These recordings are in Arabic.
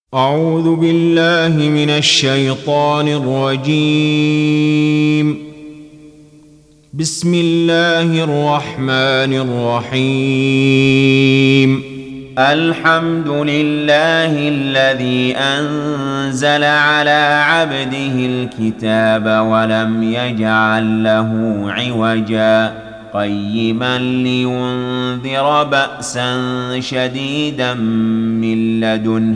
أعوذ بالله من الشيطان الرجيم. بسم الله الرحمن الرحيم. الحمد لله الذي أنزل على عبده الكتاب ولم يجعل له عوجا قيما لينذر بأسا شديدا من لدنه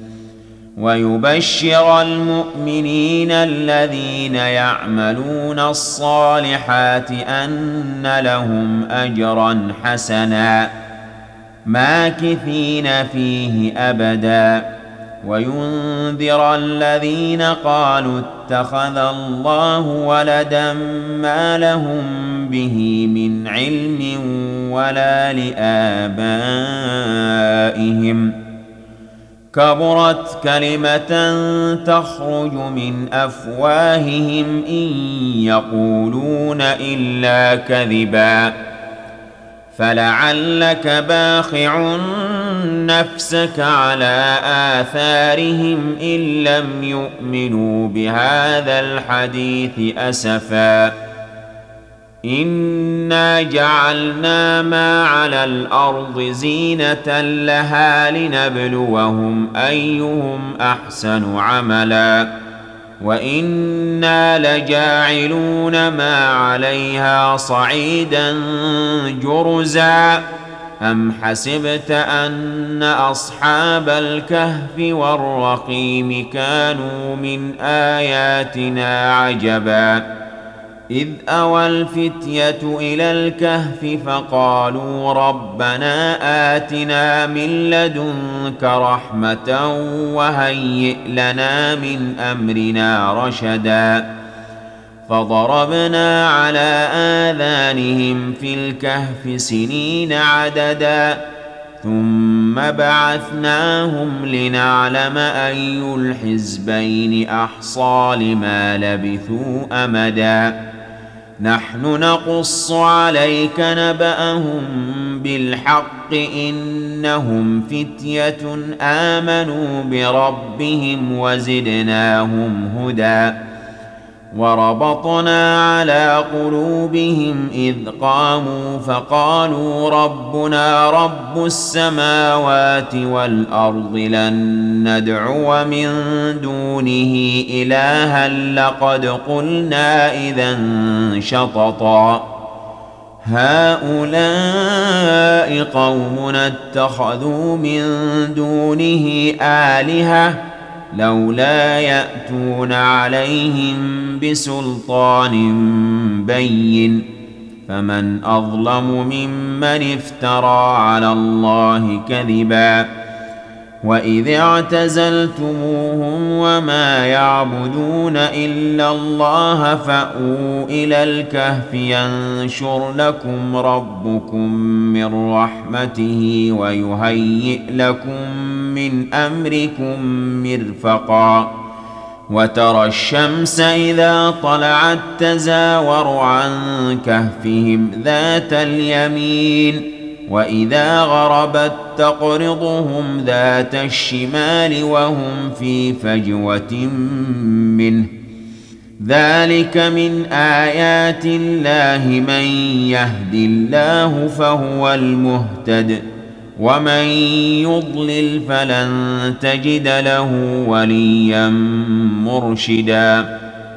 ويبشر المؤمنين الذين يعملون الصالحات أن لهم أجرا حسنا ماكثين فيه أبدا وينذر الذين قالوا اتخذ الله ولدا ما لهم به من علم ولا لآبائهم كبرت كلمة تخرج من أفواههم إن يقولون إلا كذبا فلعلك باخع نفسك على آثارهم إن لم يؤمنوا بهذا الحديث أسفا إنا جعلنا ما على الأرض زينة لها لنبلوهم أيهم أحسن عملا وإنا لجاعلون ما عليها صعيدا جرزا أم حسبت أن أصحاب الكهف والرقيم كانوا من آياتنا عجبا إذ أوى الفتية إلى الكهف فقالوا ربنا آتنا من لدنك رحمة وهيئ لنا من أمرنا رشدا فضربنا على آذانهم في الكهف سنين عددا ثم بعثناهم لنعلم أي الحزبين أحصى لما لبثوا أمدا نحن نقص عليك نبأهم بالحق إنهم فتية آمنوا بربهم وزدناهم هدى وربطنا على قلوبهم إذ قاموا فقالوا ربنا رب السماوات والأرض لن ندعو من دونه إلها لقد قلنا إذا شططا هؤلاء قومنا اتخذوا من دونه آلهة لولا يأتون عليهم بسلطان بين فمن أظلم ممن افترى على الله كذبا وإذ اعتزلتموهم وما يعبدون إلا الله فأووا إلى الكهف ينشر لكم ربكم من رحمته ويهيئ لكم من أمركم مرفقا وترى الشمس إذا طلعت تزاور عن كهفهم ذات اليمين وإذا غربت تقرضهم ذات الشمال وهم في فجوة منه ذلك من آيات الله من يهد الله فهو المهتد ومن يضلل فلن تجد له وليا مرشدا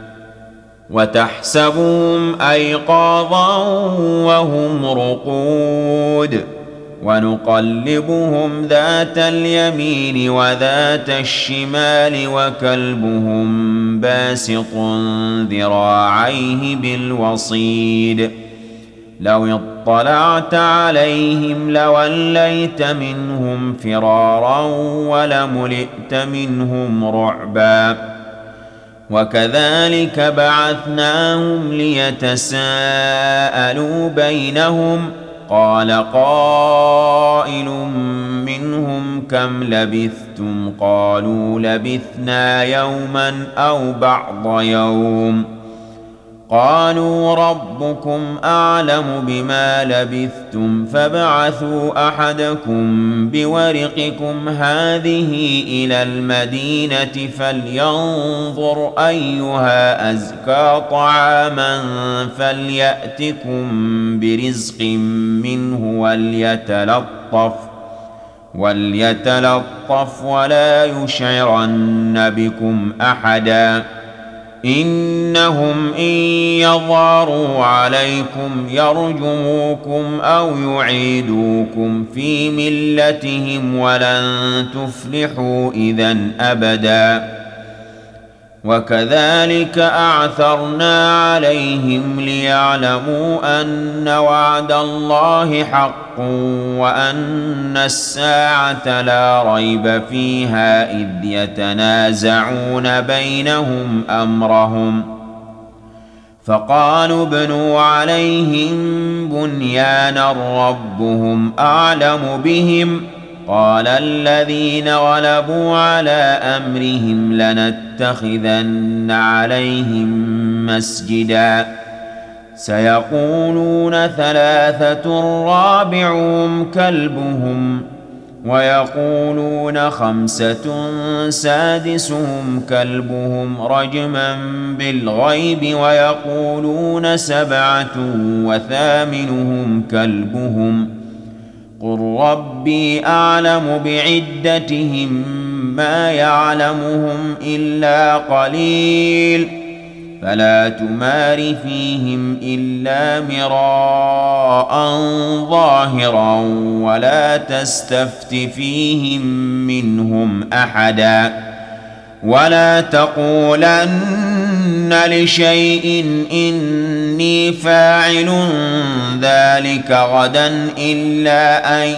وتحسبهم أيقاظا وهم رقود ونقلبهم ذات اليمين وذات الشمال وكلبهم باسط ذراعيه بالوصيد لو اطلعت عليهم لوليت منهم فرارا ولملئت منهم رعبا وكذلك بعثناهم ليتساءلوا بينهم قال قائل منهم كم لبثتم قالوا لبثنا يوما أو بعض يوم قالوا ربكم أعلم بما لبثتم فابعثوا أحدكم بورقكم هذه إلى المدينة فلينظر أيها أزكى طعاما فليأتكم برزق منه وليتلطف ولا يشعرن بكم أحدا إنهم إن يظهروا عليكم يرجموكم أو يعيدوكم في ملتهم ولن تفلحوا إذن أبدا وكذلك أعثرنا عليهم ليعلموا أن وعد الله حق وأن الساعة لا ريب فيها إذ يتنازعون بينهم أمرهم فقالوا ابنوا عليهم بنيانا ربهم أعلم بهم قال الذين غلبوا على أمرهم لنتخذن عليهم مسجدا سيقولون ثلاثة رابعهم كلبهم ويقولون خمسة سادسهم كلبهم رجما بالغيب ويقولون سبعة وثامنهم كلبهم قل ربي أعلم بعدتهم ما يعلمهم إلا قليل فلا تمار فيهم إلا مراء ظاهرا ولا تستفت فيهم منهم أحدا ولا تقولن لشيء إني فاعل ذلك غدا إلا أن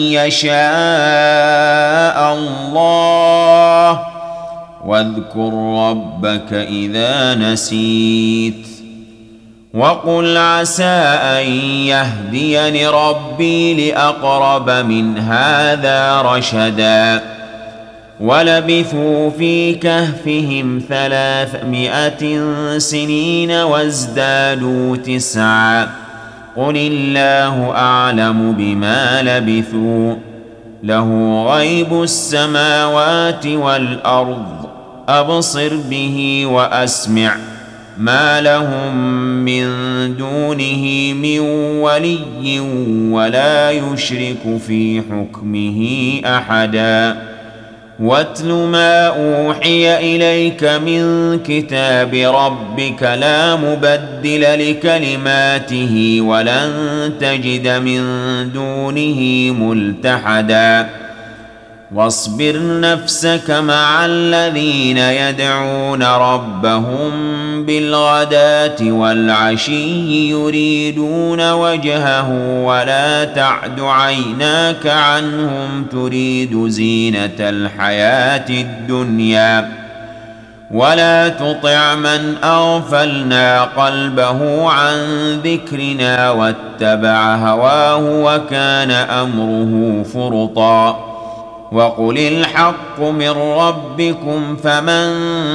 يشاء الله واذكر ربك إذا نسيت وقل عسى أن يهديني ربي لأقرب من هذا رشدا ولبثوا في كهفهم 300 سنين وازدادوا 9 قل الله أعلم بما لبثوا له غيب السماوات والأرض أبصر به وأسمع ما لهم من دونه من ولي ولا يشرك في حكمه أحدا واتل ما أوحي إليك من كتاب ربك لا مبدل لكلماته ولن تجد من دونه ملتحدا واصبر نفسك مع الذين يدعون ربهم بالغداة والعشي يريدون وجهه ولا تعد عيناك عنهم تريد زينة الحياة الدنيا ولا تطع من أغفلنا قلبه عن ذكرنا واتبع هواه وكان أمره فرطا وقل الحق من ربكم فمن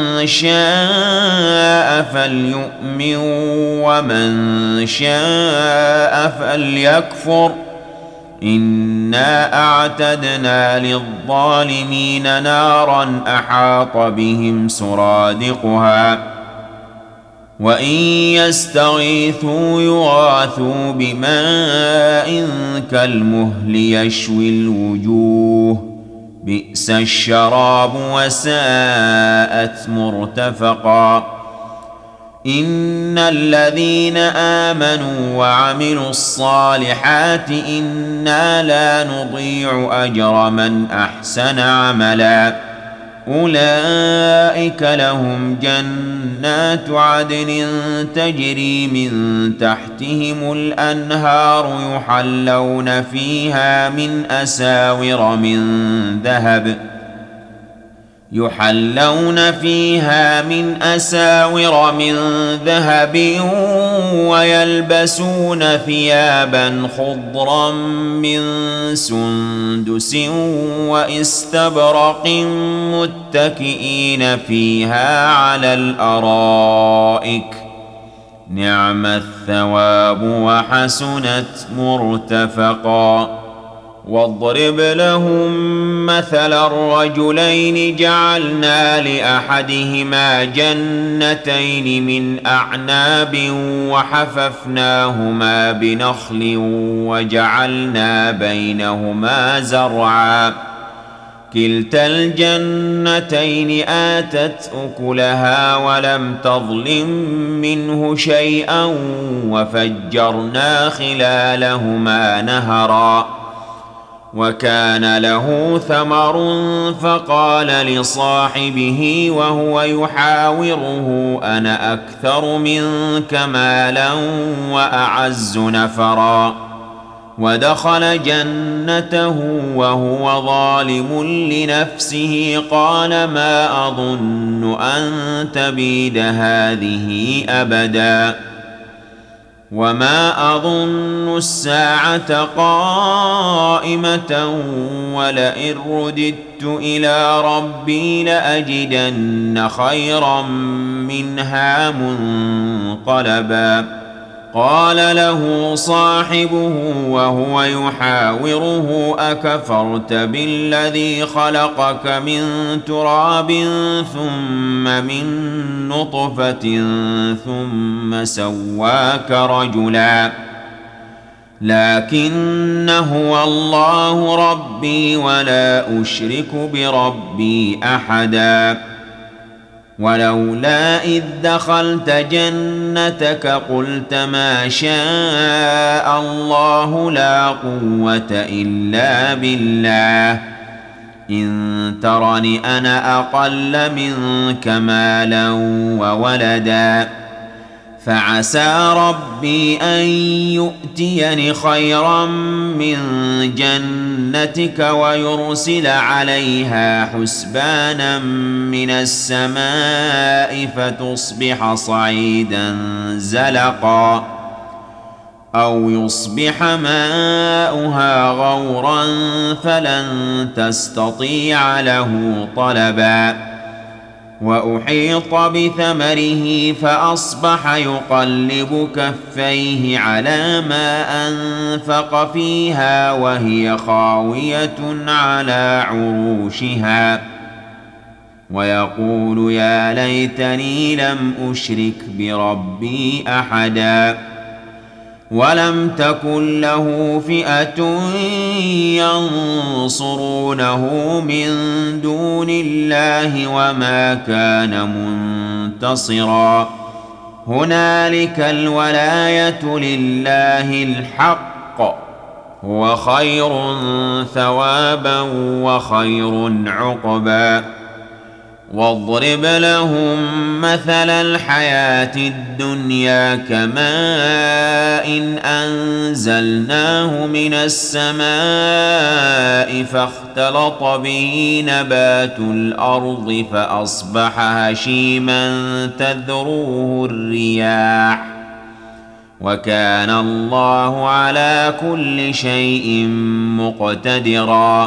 شاء فليؤمن ومن شاء فليكفر إنا أعتدنا للظالمين نارا أحاط بهم سرادقها وإن يستغيثوا يغاثوا بماء كالمهل يشوي الوجوه بئس الشراب وساءت مرتفقا إن الذين آمنوا وعملوا الصالحات إنا لا نضيع أجر من أحسن عملا أولئك لهم جنات عدن تجري من تحتهم الأنهار يحلون فيها من أساور من ذهب ويلبسون ثيابا خضرا من سندس واستبرق متكئين فيها على الأرائك نعم الثواب وحسنت مرتفقا. واضرب لهم مثل الرجلين جعلنا لأحدهما جنتين من أعناب وحففناهما بنخل وجعلنا بينهما زرعا كلتا الجنتين آتت أكلها ولم تظلم منه شيئا وفجرنا خلالهما نهرا وكان له ثمر فقال لصاحبه وهو يحاوره أنا أكثر منك مالا وأعز نفرا ودخل جنته وهو ظالم لنفسه قال ما أظن أن تبيد هذه أبدا وما أظن الساعة قائمة ولئن رددت إلى ربي لأجدن خيرا منها منقلبا. قال له صاحبه وهو يحاوره أكفرت بالذي خلقك من تراب ثم من نطفة ثم سواك رجلا لكن هو الله ربي ولا أشرك بربي أحدا. ولولا إذ دخلت جنتك قلت ما شاء الله لا قوة إلا بالله إن ترني أنا أقل منك مالا وولدا فعسى ربي أن يؤتيني خيرا من جنتك ويرسل عليها حسبانا من السماء فتصبح صعيدا زلقا أو يصبح ماؤها غورا فلن تستطيع له طلبا. وأحيط بثمره فأصبح يقلب كفيه على ما أنفق فيها وهي خاوية على عروشها ويقول يا ليتني لم أشرك بربي أحدا. ولم تكن له فئة ينصرونه من دون الله وما كان منتصرا. هنالك الولاية لله الحق هو خير ثوابا وخير عقبا. واضرب لهم مثل الحياة الدنيا كماء إن أنزلناه من السماء فاختلط به نبات الأرض فأصبح هشيما تذروه الرياح وكان الله على كل شيء مقتدرا.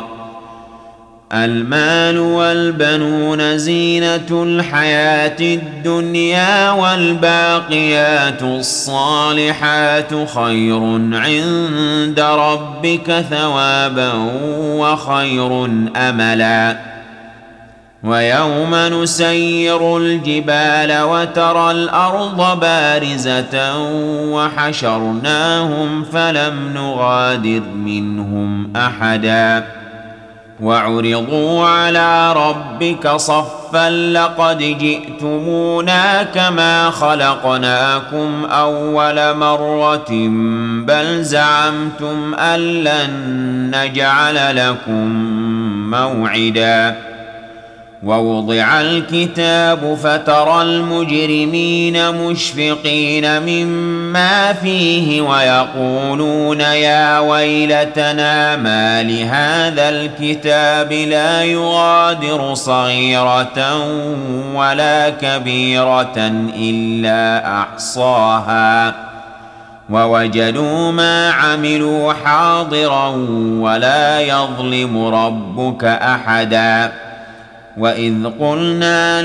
المال والبنون زينة الحياة الدنيا والباقيات الصالحات خير عند ربك ثوابا وخير أملا. ويوم نسير الجبال وترى الأرض بارزة وحشرناهم فلم نغادر منهم أحدا وعرضوا على ربك صفا لقد جئتمونا كما خلقناكم أول مرة بل زعمتم أن لن نجعل لكم موعدا. ووضع الكتاب فترى المجرمين مشفقين مما فيه ويقولون يا ويلتنا ما لهذا الكتاب لا يغادر صغيرة ولا كبيرة إلا أحصاها ووجدوا ما عملوا حاضرا ولا يظلم ربك أحدا. وإذ قلنا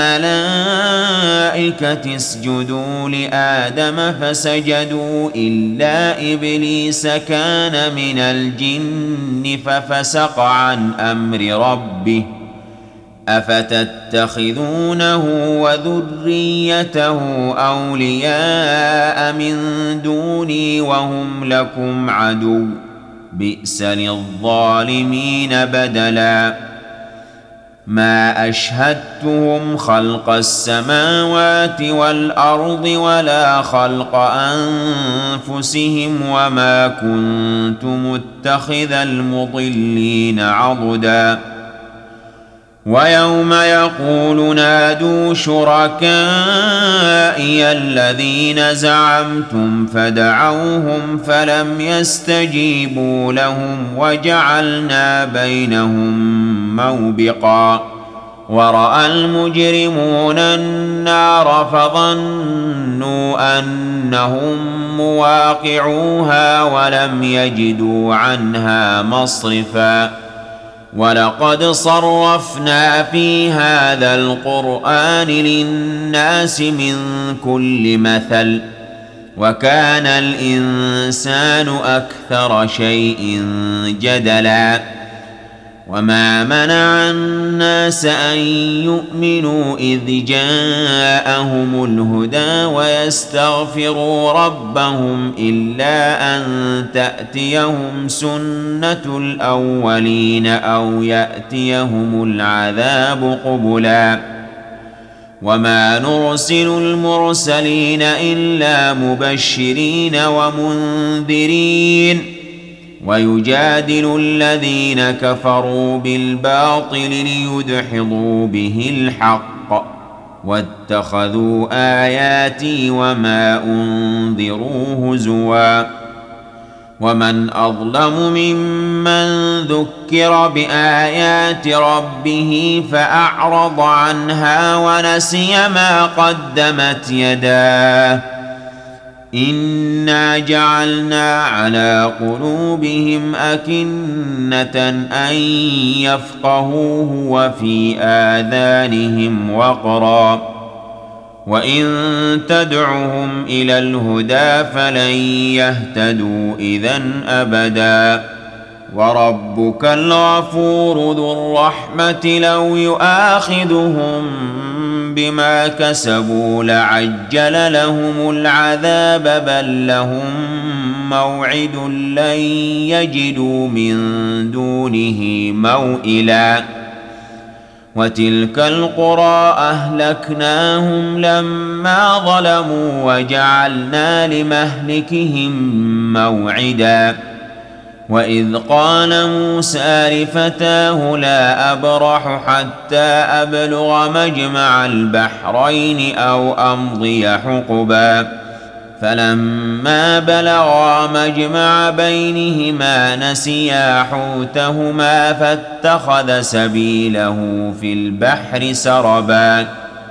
للملائكة اسجدوا لآدم فسجدوا إلا إبليس كان من الجن ففسق عن أمر ربه أفتتخذونه وذريته أولياء من دوني وهم لكم عدو بئس للظالمين بدلا ما أشهدتهم خلق السماوات والأرض ولا خلق أنفسهم وما كنت متخذ المضلين عضدا ويوم يقول نادوا شركائي الذين زعمتم فدعوهم فلم يستجيبوا لهم وجعلنا بينهم موبقا ورأى المجرمون النار فظنوا أنهم مواقعوها ولم يجدوا عنها مصرفا ولقد صرفنا في هذا القرآن للناس من كل مثل وكان الإنسان أكثر شيء جدلا وما منع الناس أن يؤمنوا إذ جاءهم الهدى ويستغفروا ربهم إلا أن تأتيهم سنة الأولين أو يأتيهم العذاب قبلا وما نرسل المرسلين إلا مبشرين ومنذرين ويجادل الذين كفروا بالباطل ليدحضوا به الحق واتخذوا آياتي وما أنذروا هزوا ومن أظلم ممن ذكر بآيات ربه فأعرض عنها ونسي ما قدمت يداه إنا جعلنا على قلوبهم أكنة أن يفقهوه وفي آذانهم وقرا وإن تدعهم إلى الهدى فلن يهتدوا إذن أبدا وربك الغفور ذو الرحمة لو يؤاخذهم بما كسبوا لعجل لهم العذاب بل لهم موعد لن يجدوا من دونه موئلا وتلك القرى أهلكناهم لما ظلموا وجعلنا لمهلكهم موعدا وإذ قال موسى لفتاه لا أبرح حتى أبلغ مجمع البحرين أو أمضي حقبا فلما بلغا مجمع بينهما نسيا حوتهما فاتخذ سبيله في البحر سربا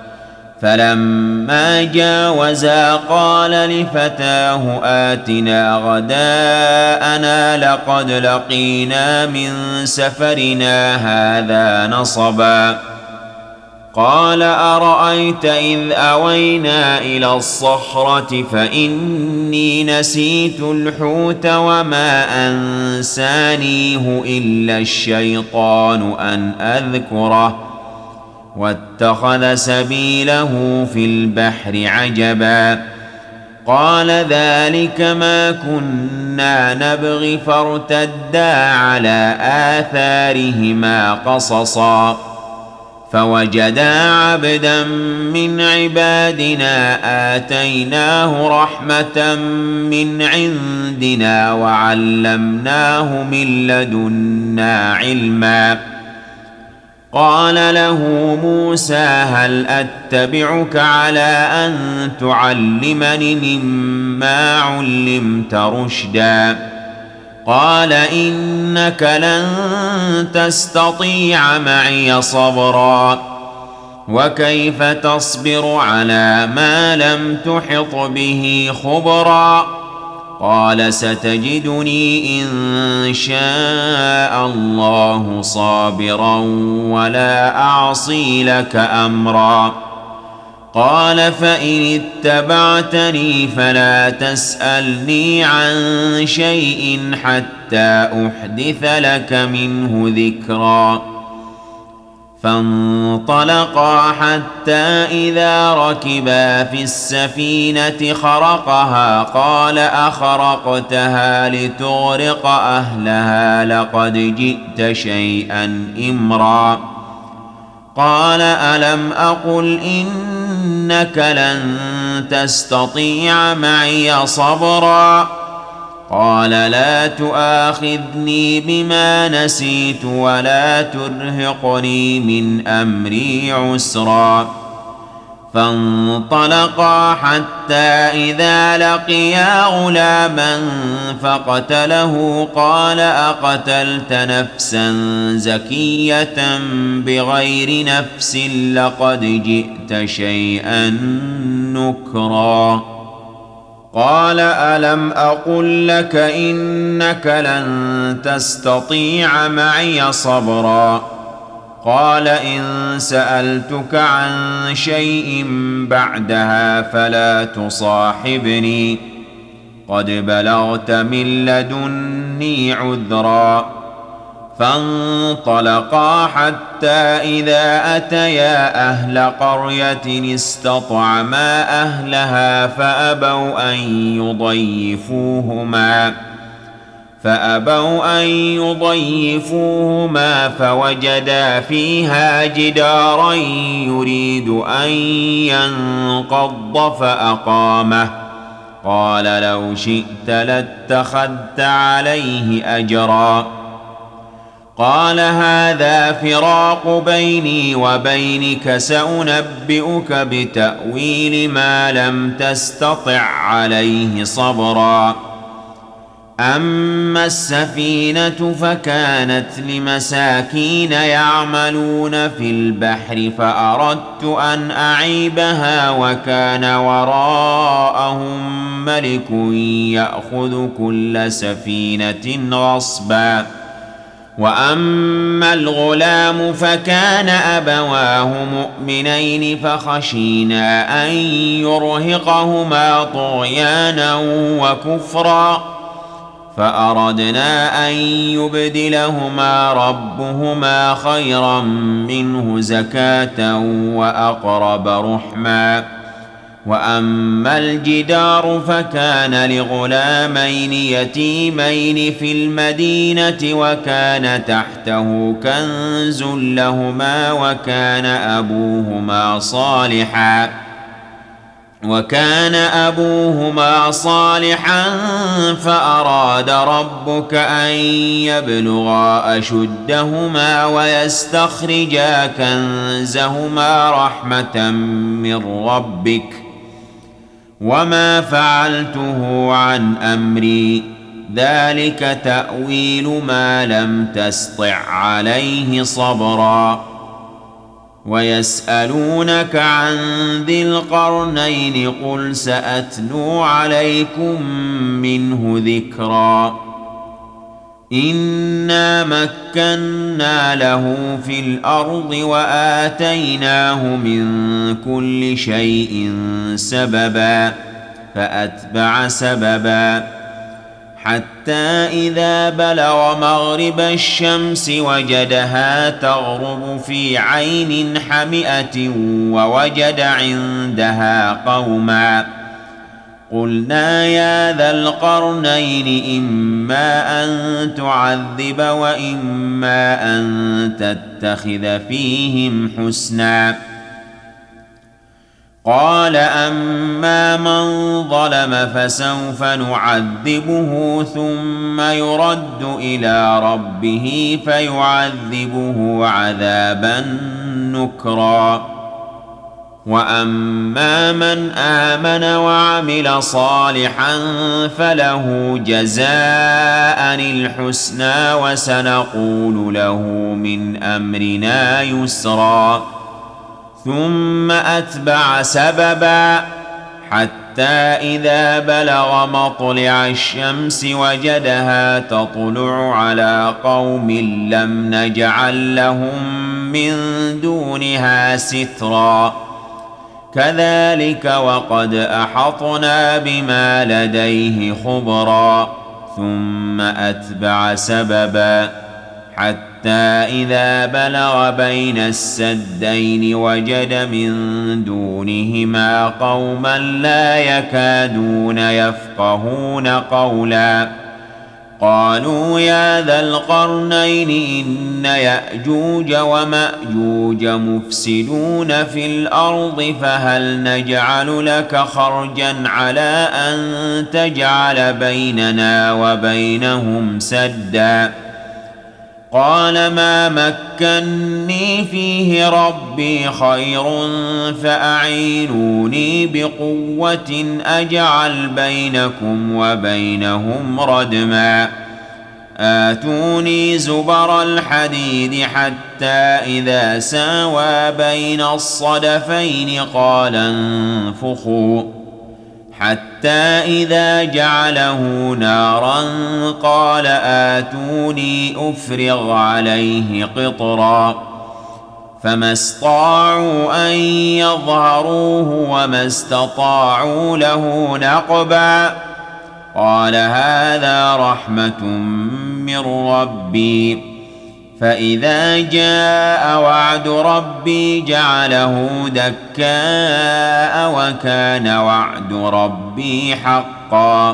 فلما جاوزا قال لفتاه آتنا غداءنا لقد لقينا من سفرنا هذا نصبا قال أرأيت إذ أوينا إلى الصخرة فإني نسيت الحوت وما أنسانيه إلا الشيطان أن أذكره واتخذ سبيله في البحر عجبا قال ذلك ما كنا نبغي فارتدا على آثارهما قصصا فوجدا عبدا من عبادنا آتيناه رحمة من عندنا وعلمناه من لدنا علما قال له موسى هل أتبعك على أن تعلمني مما علمت رشدا قال إنك لن تستطيع معي صبرا وكيف تصبر على ما لم تحط به خبرا قال ستجدني إن شاء الله صابرا ولا أعصي لك أمرا قال فإن اتبعتني فلا تسألني عن شيء حتى أحدث لك منه ذكرا فانطلقا حتى إذا ركبا في السفينة خرقها قال أخرقتها لتغرق أهلها لقد جئت شيئا إمرا قال ألم أقل إنك لن تستطيع معي صبرا قال لا تؤاخذني بما نسيت ولا ترهقني من أمري عسرا فانطلقا حتى إذا لقيا غلاما فقتله قال أقتلت نفسا زكية بغير نفس لقد جئت شيئا نكرا قال ألم أقل لك إنك لن تستطيع معي صبرا قال إن سألتك عن شيء بعدها فلا تصاحبني قد بلغت من لدني عذرا فانطلقا حتى إذا أتيا أهل قرية استطعما أهلها فأبوا أن يضيفوهما فوجدا فيها جدارا يريد أن ينقض فأقامه قال لو شئت لاتخذت عليه أجرا قال هذا فراق بيني وبينك سأنبئك بتأويل ما لم تستطع عليه صبرا أما السفينة فكانت لمساكين يعملون في البحر فأردت أن أعيبها وكان وراءهم ملك يأخذ كل سفينة غصبا وأما الغلام فكان أبواه مؤمنين فخشينا أن يرهقهما طغيانا وكفرا فأردنا أن يبدلهما ربهما خيرا منه زكاة وأقرب رحما وأما الجدار فكان لغلامين يتيمين في المدينة وكان تحته كنز لهما وكان أبوهما صالحا فأراد ربك أن يبلغا أشدهما ويستخرجا كنزهما رحمة من ربك وما فعلته عن أمري ذلك تأويل ما لم تسطع عليه صبرا ويسألونك عن ذي القرنين قل سأتلو عليكم منه ذكرا إنا مكنا له في الأرض وآتيناه من كل شيء سببا فأتبع سببا حتى إذا بلغ مغرب الشمس وجدها تغرب في عين حمئة ووجد عندها قوما قلنا يا ذا القرنين إما أن تعذب وإما أن تتخذ فيهم حسنا قال أما من ظلم فسوف نعذبه ثم يرد إلى ربه فيعذبه عذابا نكرا وأما من آمن وعمل صالحا فله جزاء الحسنى وسنقول له من أمرنا يسرا ثم أتبع سببا حتى إذا بلغ مطلع الشمس وجدها تطلع على قوم لم نجعل لهم من دونها سترا كذلك وقد أحطنا بما لديه خبرا ثم أتبع سببا حتى إذا بلغ بين السدين وجد من دونهما قوما لا يكادون يفقهون قولا قالوا يا ذا القرنين إن يأجوج ومأجوج مفسدون في الأرض فهل نجعل لك خرجا على أن تجعل بيننا وبينهم سدا قال ما مكني فيه ربي خير فأعينوني بقوة أجعل بينكم وبينهم ردما آتوني زبر الحديد حتى إذا ساوى بين الصدفين قال انفخوا حتى إذا جعله نارا قال آتوني أفرغ عليه قطرا فما استطاعوا أن يظهروه وما استطاعوا له نقبا قال هذا رحمة من ربي فإذا جاء وعد ربي جعله دكاء وكان وعد ربي حقا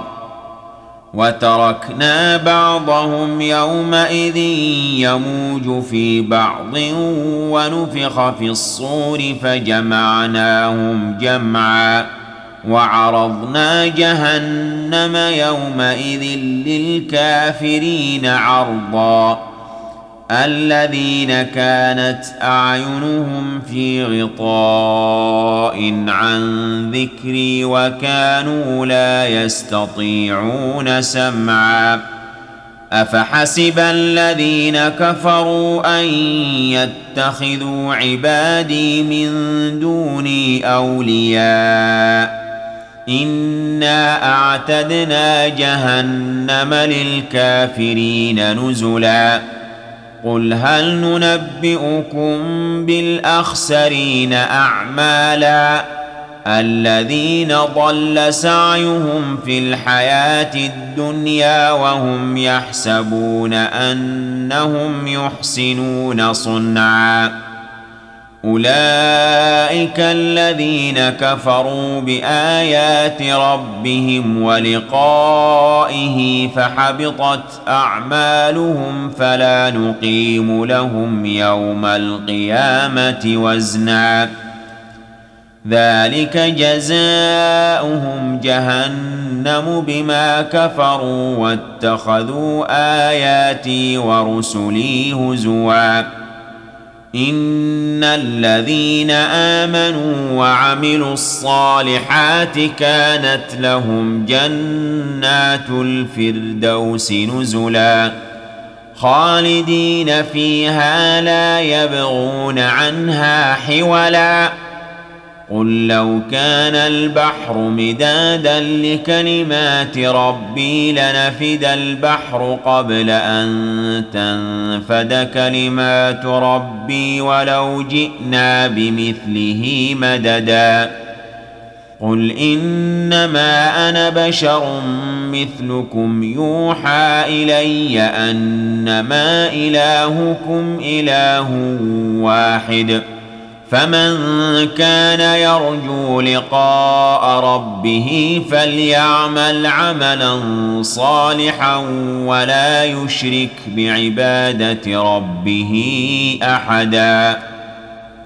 وتركنا بعضهم يومئذ يموج في بعض ونفخ في الصور فجمعناهم جمعا وعرضنا جهنم يومئذ للكافرين عرضا الذين كانت أعينهم في غطاء عن ذكري وكانوا لا يستطيعون سمعا أفحسب الذين كفروا أن يتخذوا عبادي من دوني أولياء إنا أعتدنا جهنم للكافرين نزلا قل هل ننبئكم بالأخسرين أعمالا الذين ضل سعيهم في الحياة الدنيا وهم يحسبون أنهم يحسنون صنعا أولئك الذين كفروا بآيات ربهم ولقائه فحبطت أعمالهم فلا نقيم لهم يوم القيامة وزنا ذلك جزاؤهم جهنم بما كفروا واتخذوا آياتي ورسلي هزوا إن الذين آمنوا وعملوا الصالحات كانت لهم جنات الفردوس نزلا خالدين فيها لا يبغون عنها حولا قل لو كان البحر مدادا لكلمات ربي لنفد البحر قبل أن تنفد كلمات ربي ولو جئنا بمثله مددا قل إنما أنا بشر مثلكم يوحى إلي أنما إلهكم إله واحد فمن كان يرجو لقاء ربه فليعمل عملا صالحا ولا يشرك بعبادة ربه أحدا.